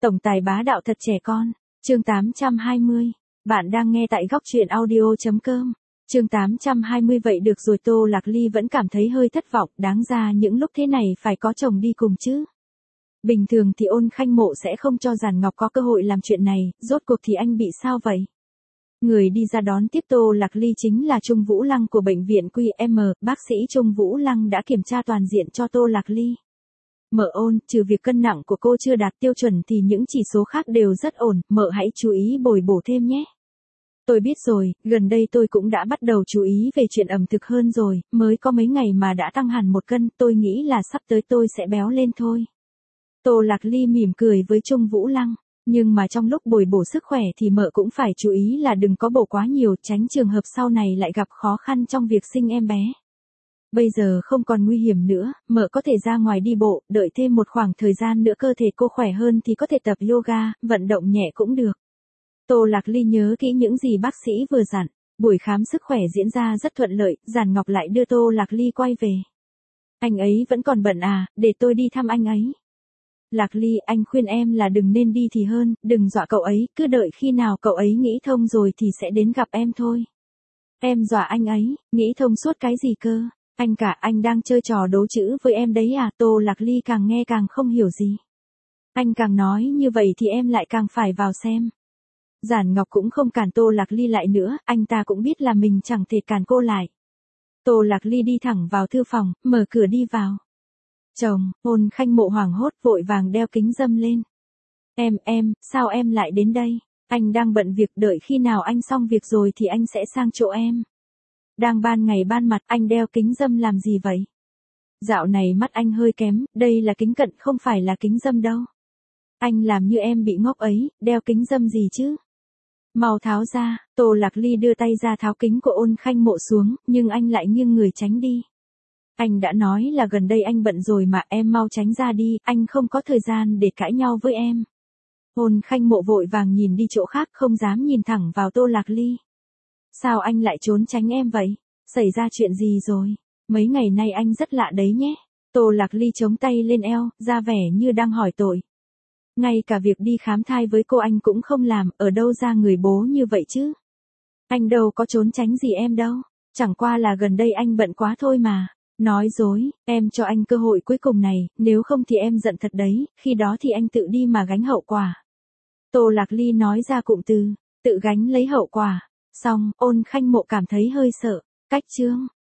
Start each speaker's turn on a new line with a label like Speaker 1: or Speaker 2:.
Speaker 1: Tổng tài bá đạo thật trẻ con. Chương 820. Bạn đang nghe tại góc truyện audio.com. Chương 820. Vậy được rồi, Tô Lạc Ly vẫn cảm thấy hơi thất vọng, đáng ra những lúc thế này phải có chồng đi cùng chứ. Bình thường thì Ôn Khanh Mộ sẽ không cho Giản Ngọc có cơ hội làm chuyện này, rốt cuộc thì anh bị sao vậy? Người đi ra đón tiếp Tô Lạc Ly chính là Trung Vũ Lăng của bệnh viện QM, bác sĩ Trung Vũ Lăng đã kiểm tra toàn diện cho Tô Lạc Ly. Mợ Ôn, trừ việc cân nặng của cô chưa đạt tiêu chuẩn thì những chỉ số khác đều rất ổn, mợ hãy chú ý bồi bổ thêm nhé. Tôi biết rồi, gần đây tôi cũng đã bắt đầu chú ý về chuyện ẩm thực hơn rồi, mới có mấy ngày mà đã tăng hẳn 1 cân, tôi nghĩ là sắp tới tôi sẽ béo lên thôi. Tô Lạc Ly mỉm cười với Trung Vũ Lăng, nhưng mà trong lúc bồi bổ sức khỏe thì mợ cũng phải chú ý là đừng có bổ quá nhiều, tránh trường hợp sau này lại gặp khó khăn trong việc sinh em bé. Bây giờ không còn nguy hiểm nữa, mợ có thể ra ngoài đi bộ, đợi thêm một khoảng thời gian nữa cơ thể cô khỏe hơn thì có thể tập yoga, vận động nhẹ cũng được. Tô Lạc Ly nhớ kỹ những gì bác sĩ vừa dặn, buổi khám sức khỏe diễn ra rất thuận lợi, Giản Ngọc lại đưa Tô Lạc Ly quay về. Anh ấy vẫn còn bận à, để tôi đi thăm anh ấy. Lạc Ly, anh khuyên em là đừng nên đi thì hơn, đừng dọa cậu ấy, cứ đợi khi nào cậu ấy nghĩ thông rồi thì sẽ đến gặp em thôi. Em dọa anh ấy, nghĩ thông suốt cái gì cơ? Anh đang chơi trò đố chữ với em đấy à? Tô Lạc Ly càng nghe càng không hiểu gì. Anh càng nói như vậy thì em lại càng phải vào xem. Giản Ngọc cũng không cản Tô Lạc Ly lại nữa, anh ta cũng biết là mình chẳng thể cản cô lại. Tô Lạc Ly đi thẳng vào thư phòng, mở cửa đi vào. Chồng, Ôn Khanh Mộ hoảng hốt vội vàng đeo kính râm lên. Sao em lại đến đây? Anh đang bận việc, đợi khi nào anh xong việc rồi thì anh sẽ sang chỗ em. Đang ban ngày ban mặt, anh đeo kính râm làm gì vậy? Dạo này mắt anh hơi kém, đây là kính cận không phải là kính râm đâu. Anh làm như em bị ngốc ấy, đeo kính râm gì chứ? Mau tháo ra. Tô Lạc Ly đưa tay ra tháo kính của Ôn Khanh Mộ xuống, nhưng anh lại nghiêng người tránh đi. Anh đã nói là gần đây anh bận rồi mà, em mau tránh ra đi, anh không có thời gian để cãi nhau với em. Ôn Khanh Mộ vội vàng nhìn đi chỗ khác, không dám nhìn thẳng vào Tô Lạc Ly. Sao anh lại trốn tránh em vậy? Xảy ra chuyện gì rồi? Mấy ngày nay anh rất lạ đấy nhé. Tô Lạc Ly chống tay lên eo, ra vẻ như đang hỏi tội. Ngay cả việc đi khám thai với cô anh cũng không làm, ở đâu ra người bố như vậy chứ? Anh đâu có trốn tránh gì em đâu. Chẳng qua là gần đây anh bận quá thôi mà. Nói dối, em cho anh cơ hội cuối cùng này, nếu không thì em giận thật đấy, khi đó thì anh tự đi mà gánh hậu quả. Tô Lạc Ly nói ra cụm từ, tự gánh lấy hậu quả. Xong, Ôn Khanh Mộ cảm thấy hơi sợ. Cách chương.